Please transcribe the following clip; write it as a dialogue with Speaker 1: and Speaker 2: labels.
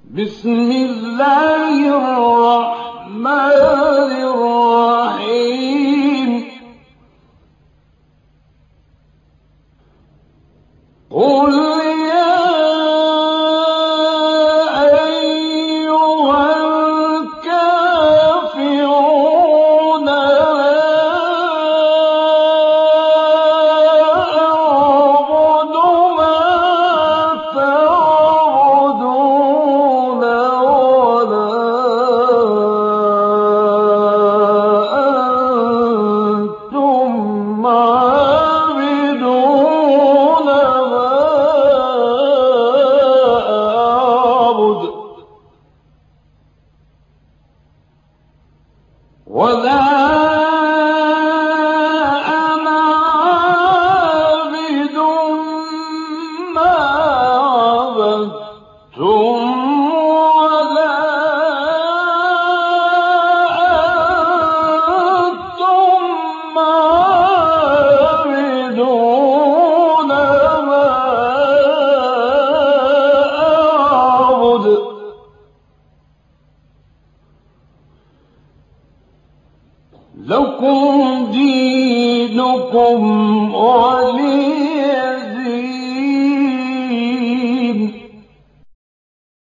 Speaker 1: بسم الله الرحمن الرحيم قل يا أيها الكافرون لا أعبد ما تعبدون ولا أنتم عابدون ما أعبد ولا أنا عابد ما عبدتم ولا أنتم عابدون ما أعبد لكم دينكم